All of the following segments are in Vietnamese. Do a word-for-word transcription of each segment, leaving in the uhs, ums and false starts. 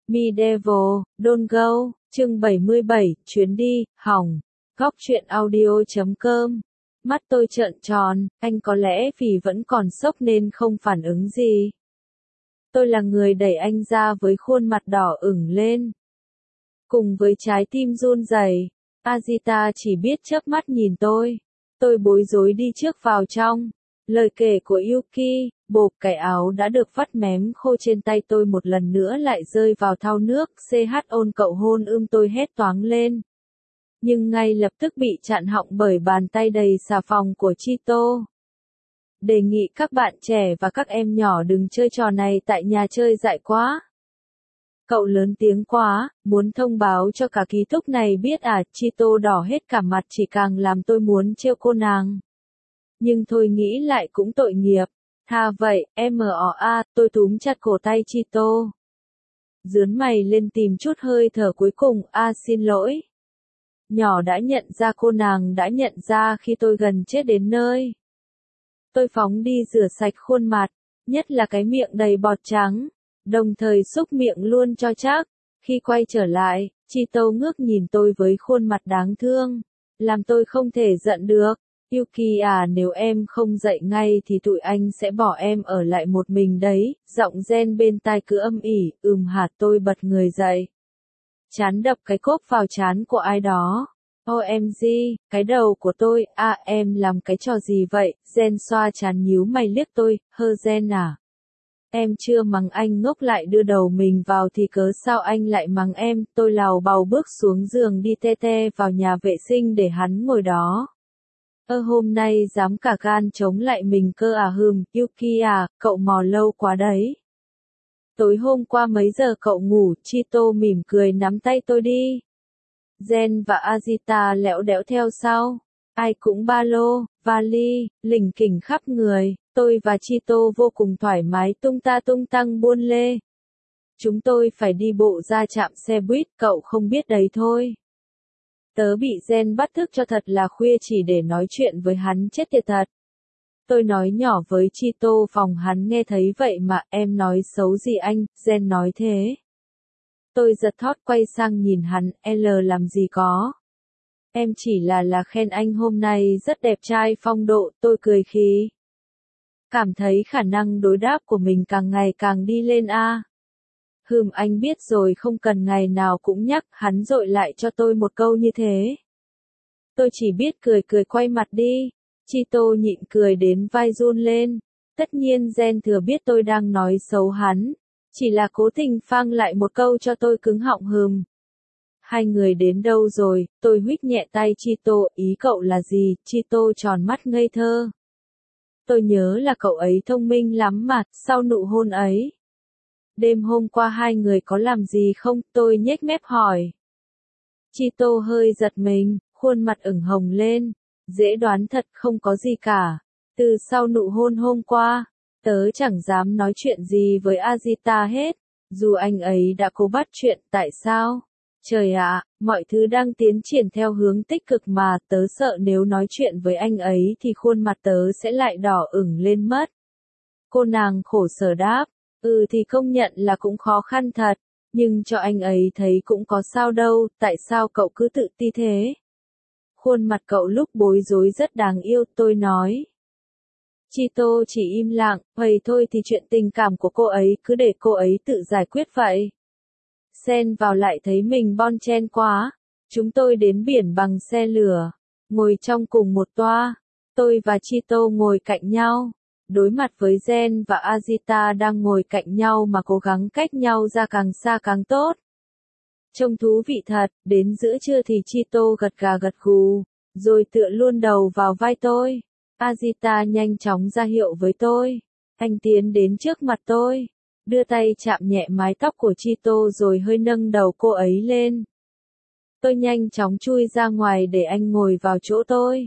Medieval, Don't Go, chương bảy mươi bảy, chuyến đi, hỏng. Góc truyện audio chấm com. Mắt tôi trợn tròn, anh có lẽ vì vẫn còn sốc nên không phản ứng gì. Tôi là người đẩy anh ra với khuôn mặt đỏ ửng lên. Cùng với trái tim run rẩy, Azita chỉ biết chớp mắt nhìn tôi. Tôi bối rối đi trước vào trong. Lời kể của Yuki, bộp cái áo đã được vắt mém khô trên tay tôi một lần nữa lại rơi vào thau nước. Ch ôn cậu hôn ưm tôi hét toáng lên. Nhưng ngay lập tức bị chặn họng bởi bàn tay đầy xà phòng của Chito. Đề nghị các bạn trẻ và các em nhỏ đừng chơi trò này tại nhà chơi dại quá. Cậu lớn tiếng quá, muốn thông báo cho cả ký túc này biết à. Chito đỏ hết cả mặt chỉ càng làm tôi muốn trêu cô nàng. Nhưng thôi nghĩ lại cũng tội nghiệp. Thà vậy, em o a, tôi túm chặt cổ tay Chito. Dướn mày lên tìm chút hơi thở cuối cùng, a à, xin lỗi. Nhỏ đã nhận ra cô nàng đã nhận ra khi tôi gần chết đến nơi. Tôi phóng đi rửa sạch khuôn mặt, nhất là cái miệng đầy bọt trắng, đồng thời xúc miệng luôn cho chắc. Khi quay trở lại, Chito ngước nhìn tôi với khuôn mặt đáng thương, làm tôi không thể giận được. Yuki à, nếu em không dậy ngay thì tụi anh sẽ bỏ em ở lại một mình đấy. Giọng Gen bên tai cứ âm ỉ, ừm hạt. Tôi bật người dậy. Chán đập cái cốp vào trán của ai đó. ô em giê, cái đầu của tôi, à em làm cái trò gì vậy? Gen xoa trán nhíu mày liếc tôi, hơ Gen à. Em chưa mắng anh ngốc lại đưa đầu mình vào thì cớ sao anh lại mắng em? Tôi lào bào bước xuống giường đi te te vào nhà vệ sinh để hắn ngồi đó. Ơ hôm nay dám cả gan chống lại mình cơ à hừm, Yuki à, cậu mò lâu quá đấy. Tối hôm qua mấy giờ cậu ngủ? Chito mỉm cười nắm tay tôi đi. Gen và Azita lẽo đẽo theo sau. Ai cũng ba lô, vali, lỉnh kỉnh khắp người. Tôi và Chito vô cùng thoải mái tung ta tung tăng buôn lê. Chúng tôi phải đi bộ ra trạm xe buýt, cậu không biết đấy thôi. Tớ bị Gen bắt thức cho thật là khuya chỉ để nói chuyện với hắn, chết tiệt thật. Tôi nói nhỏ với Chito, phòng hắn nghe thấy vậy mà. Em nói xấu gì anh? Gen nói thế. Tôi giật thót quay sang nhìn hắn, L làm gì có. Em chỉ là là khen anh hôm nay rất đẹp trai phong độ. Tôi cười khí. Cảm thấy khả năng đối đáp của mình càng ngày càng đi lên a. À. Hừm anh biết rồi, không cần ngày nào cũng nhắc. Hắn dội lại cho tôi một câu như thế. Tôi chỉ biết cười cười quay mặt đi. Chito nhịn cười đến vai run lên. Tất nhiên Gen thừa biết tôi đang nói xấu hắn. Chỉ là cố tình phang lại một câu cho tôi cứng họng hừm. Hai người đến đâu rồi? Tôi huých nhẹ tay Chito, ý cậu là gì? Chito tròn mắt ngây thơ. Tôi nhớ là cậu ấy thông minh lắm mà, sau nụ hôn ấy. Đêm hôm qua hai người có làm gì không? Tôi nhếch mép hỏi. Chito hơi giật mình, khuôn mặt ửng hồng lên. Dễ đoán thật, không có gì cả. Từ sau nụ hôn hôm qua, tớ chẳng dám nói chuyện gì với Azita hết. Dù anh ấy đã cố bắt chuyện, tại sao? Trời ạ, mọi thứ đang tiến triển theo hướng tích cực mà. Tớ sợ nếu nói chuyện với anh ấy thì khuôn mặt tớ sẽ lại đỏ ửng lên mất. Cô nàng khổ sở đáp. Ừ thì công nhận là cũng khó khăn thật. Nhưng cho anh ấy thấy cũng có sao đâu. Tại sao cậu cứ tự ti thế? Khuôn mặt cậu lúc bối rối rất đáng yêu, tôi nói. Chito chỉ im lặng, vậy thôi thì chuyện tình cảm của cô ấy cứ để cô ấy tự giải quyết vậy. Xen vào lại thấy mình bon chen quá. Chúng tôi đến biển bằng xe lửa, ngồi trong cùng một toa. Tôi và Chito ngồi cạnh nhau, đối mặt với Gen và Azita đang ngồi cạnh nhau mà cố gắng cách nhau ra càng xa càng tốt. Trông thú vị thật, đến giữa trưa thì Chito gật gà gật gù, rồi tựa luôn đầu vào vai tôi. Azita nhanh chóng ra hiệu với tôi. Anh tiến đến trước mặt tôi, đưa tay chạm nhẹ mái tóc của Chito rồi hơi nâng đầu cô ấy lên. Tôi nhanh chóng chui ra ngoài để anh ngồi vào chỗ tôi.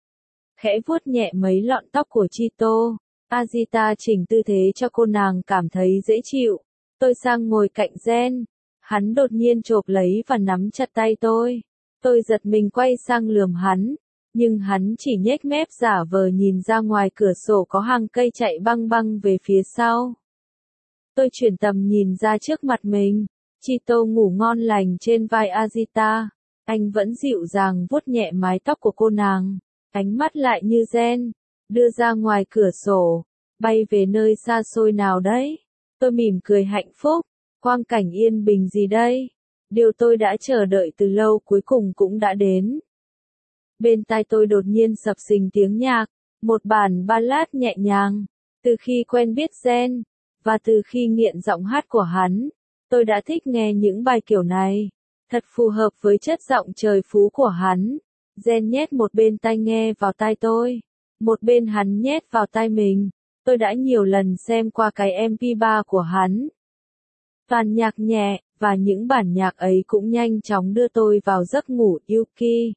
Khẽ vuốt nhẹ mấy lọn tóc của Chito. Azita chỉnh tư thế cho cô nàng cảm thấy dễ chịu. Tôi sang ngồi cạnh Gen. Hắn đột nhiên chộp lấy và nắm chặt tay tôi. Tôi giật mình quay sang lườm hắn. Nhưng hắn chỉ nhếch mép giả vờ nhìn ra ngoài cửa sổ có hàng cây chạy băng băng về phía sau. Tôi chuyển tầm nhìn ra trước mặt mình. Chito ngủ ngon lành trên vai Azita. Anh vẫn dịu dàng vuốt nhẹ mái tóc của cô nàng. Ánh mắt lại như gen. Đưa ra ngoài cửa sổ. Bay về nơi xa xôi nào đấy. Tôi mỉm cười hạnh phúc. Quang cảnh yên bình gì đây? Điều tôi đã chờ đợi từ lâu cuối cùng cũng đã đến. Bên tai tôi đột nhiên sập sình tiếng nhạc. Một bản ballad nhẹ nhàng. Từ khi quen biết Gen. Và từ khi nghiện giọng hát của hắn. Tôi đã thích nghe những bài kiểu này. Thật phù hợp với chất giọng trời phú của hắn. Gen nhét một bên tai nghe vào tai tôi. Một bên hắn nhét vào tai mình. Tôi đã nhiều lần xem qua cái em pê ba của hắn. Toàn nhạc nhẹ, và những bản nhạc ấy cũng nhanh chóng đưa tôi vào giấc ngủ. Yuki.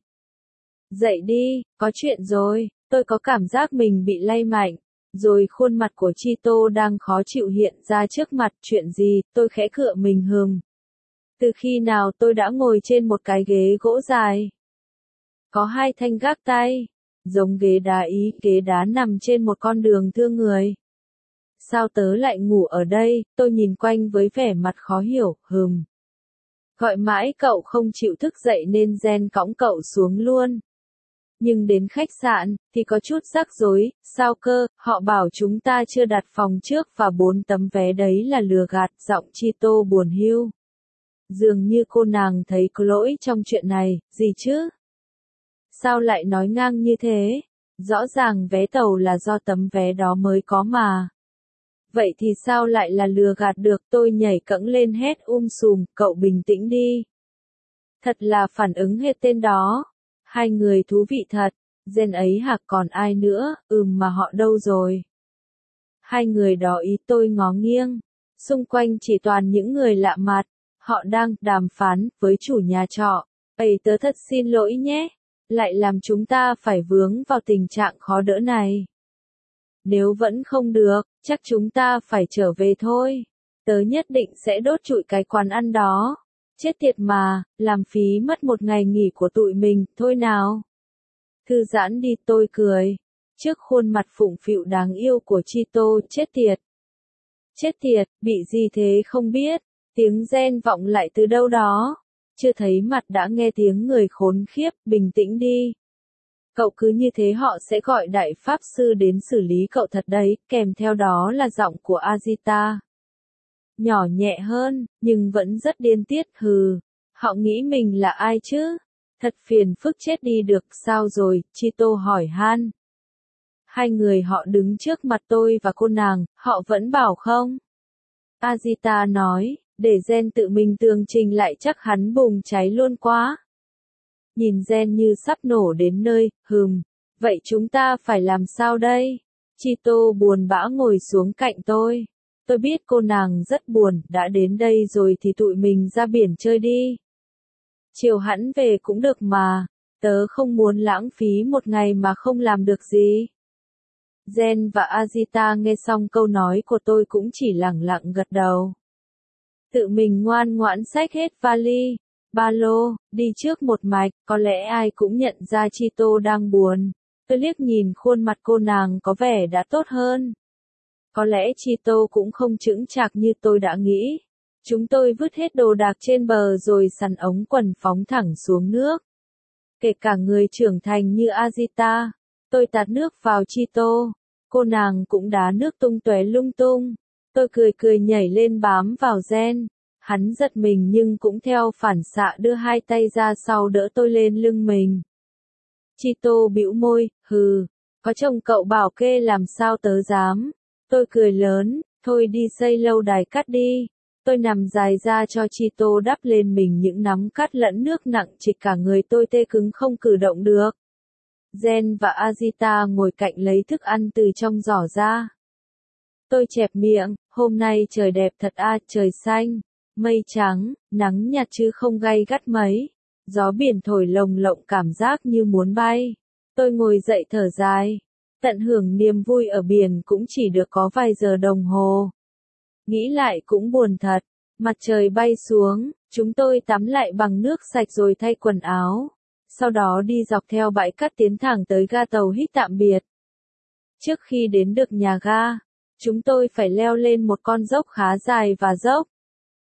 Dậy đi, có chuyện rồi. Tôi có cảm giác mình bị lay mạnh. Rồi khuôn mặt của Chito đang khó chịu hiện ra trước mặt. Chuyện gì? Tôi khẽ cựa mình hừm. Từ khi nào tôi đã ngồi trên một cái ghế gỗ dài? Có hai thanh gác tay. Giống ghế đá Ý, ghế đá nằm trên một con đường thưa người. Sao tớ lại ngủ ở đây? Tôi nhìn quanh với vẻ mặt khó hiểu, hừm. Gọi mãi cậu không chịu thức dậy nên Gen cõng cậu xuống luôn. Nhưng đến khách sạn, thì có chút rắc rối. Sao cơ? Họ bảo chúng ta chưa đặt phòng trước và bốn tấm vé đấy là lừa gạt. Giọng Chito buồn hiu. Dường như cô nàng thấy có lỗi trong chuyện này. Gì chứ? Sao lại nói ngang như thế? Rõ ràng vé tàu là do tấm vé đó mới có mà. Vậy thì sao lại là lừa gạt được? Tôi nhảy cẫng lên hét um sùm. Cậu bình tĩnh đi. Thật là phản ứng hết tên đó. Hai người thú vị thật. Gen ấy hả, còn ai nữa? Ừm mà họ đâu rồi? Hai người đó ý, tôi ngó nghiêng. Xung quanh chỉ toàn những người lạ mặt. Họ đang đàm phán với chủ nhà trọ. Ây, tớ thật xin lỗi nhé. Lại làm chúng ta phải vướng vào tình trạng khó đỡ này. Nếu vẫn không được, chắc chúng ta phải trở về thôi. Tớ nhất định sẽ đốt trụi cái quán ăn đó. Chết tiệt mà, làm phí mất một ngày nghỉ của tụi mình, thôi nào. Thư giãn đi, tôi cười. Trước khuôn mặt phụng phịu đáng yêu của Chito, chết tiệt. Chết tiệt, bị gì thế không biết. Tiếng Gen vọng lại từ đâu đó. Chưa thấy mặt đã nghe tiếng người khốn khiếp, bình tĩnh đi. Cậu cứ như thế họ sẽ gọi đại pháp sư đến xử lý cậu thật đấy, kèm theo đó là giọng của Azita. Nhỏ nhẹ hơn, nhưng vẫn rất điên tiết, hừ. Họ nghĩ mình là ai chứ? Thật phiền phức chết đi được, sao rồi? Chito hỏi han. Hai người họ đứng trước mặt tôi và cô nàng, họ vẫn bảo không? Azita nói, để Gen tự mình tường trình lại chắc hắn bùng cháy luôn quá. Nhìn Gen như sắp nổ đến nơi, hừm. Vậy chúng ta phải làm sao đây? Chito buồn bã ngồi xuống cạnh tôi. Tôi biết cô nàng rất buồn, đã đến đây rồi thì tụi mình ra biển chơi đi. Chiều hẵng về cũng được mà, tớ không muốn lãng phí một ngày mà không làm được gì. Gen và Azita nghe xong câu nói của tôi cũng chỉ lẳng lặng gật đầu. Tự mình ngoan ngoãn xách hết vali, ba lô, đi trước một mạch, có lẽ ai cũng nhận ra Chito đang buồn. Tôi liếc nhìn khuôn mặt cô nàng có vẻ đã tốt hơn. Có lẽ Chito cũng không chững chạc như tôi đã nghĩ. Chúng tôi vứt hết đồ đạc trên bờ rồi sắn ống quần phóng thẳng xuống nước. Kể cả người trưởng thành như Azita. Tôi tạt nước vào Chito. Cô nàng cũng đá nước tung tóe lung tung. Tôi cười cười nhảy lên bám vào Gen. Hắn giật mình nhưng cũng theo phản xạ đưa hai tay ra sau đỡ tôi lên lưng mình. Chito bĩu môi, hừ. Có chồng cậu bảo kê làm sao tớ dám. Tôi cười lớn, thôi đi xây lâu đài cát đi. Tôi nằm dài ra cho Chito đắp lên mình những nắm cát lẫn nước nặng trịch cả người tôi tê cứng không cử động được. Gen và Azita ngồi cạnh lấy thức ăn từ trong giỏ ra. Tôi chẹp miệng, hôm nay trời đẹp thật a, trời xanh, mây trắng, nắng nhạt chứ không gay gắt mấy. Gió biển thổi lồng lộng cảm giác như muốn bay. Tôi ngồi dậy thở dài. Tận hưởng niềm vui ở biển cũng chỉ được có vài giờ đồng hồ. Nghĩ lại cũng buồn thật. Mặt trời bay xuống, chúng tôi tắm lại bằng nước sạch rồi thay quần áo. Sau đó đi dọc theo bãi cát tiến thẳng tới ga tàu hít tạm biệt. Trước khi đến được nhà ga, chúng tôi phải leo lên một con dốc khá dài và dốc.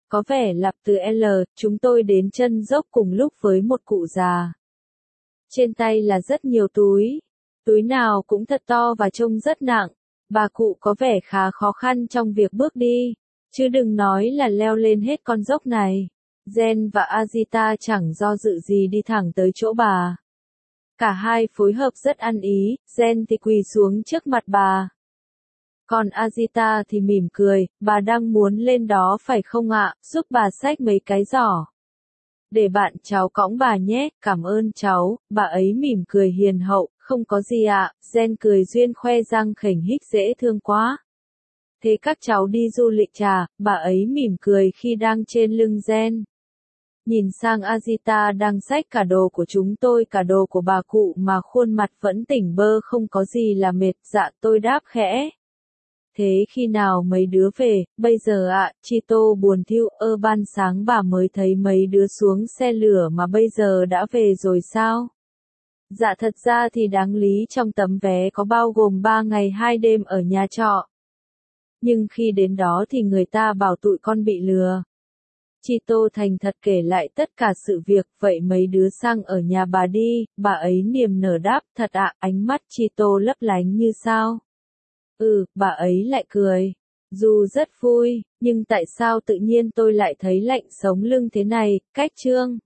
Có vẻ lặp từ L, chúng tôi đến chân dốc cùng lúc với một cụ già. Trên tay là rất nhiều túi. Túi nào cũng thật to và trông rất nặng. Bà cụ có vẻ khá khó khăn trong việc bước đi. Chứ đừng nói là leo lên hết con dốc này. Jen và Azita chẳng do dự gì đi thẳng tới chỗ bà. Cả hai phối hợp rất ăn ý, Jen thì quỳ xuống trước mặt bà. Còn Azita thì mỉm cười, bà đang muốn lên đó phải không ạ, giúp bà xách mấy cái giỏ. Để bạn cháu cõng bà nhé, cảm ơn cháu, bà ấy mỉm cười hiền hậu, không có gì ạ, Jen cười duyên khoe răng khểnh hích dễ thương quá. Thế các cháu đi du lịch trà, bà ấy mỉm cười khi đang trên lưng Jen. Nhìn sang Azita đang xách cả đồ của chúng tôi cả đồ của bà cụ mà khuôn mặt vẫn tỉnh bơ không có gì là mệt, dạ tôi đáp khẽ. Thế khi nào mấy đứa về, bây giờ ạ, Chito buồn thiu, ơ ban sáng bà mới thấy mấy đứa xuống xe lửa mà bây giờ đã về rồi sao? Dạ thật ra thì đáng lý trong tấm vé có bao gồm ba ngày hai đêm ở nhà trọ. Nhưng khi đến đó thì người ta bảo tụi con bị lừa. Chito thành thật kể lại tất cả sự việc, vậy mấy đứa sang ở nhà bà đi, bà ấy niềm nở đáp, thật ạ, ánh mắt Chito lấp lánh như sao. Ừ, bà ấy lại cười. Dù rất vui, nhưng tại sao tự nhiên tôi lại thấy lạnh sống lưng thế này, cách chương.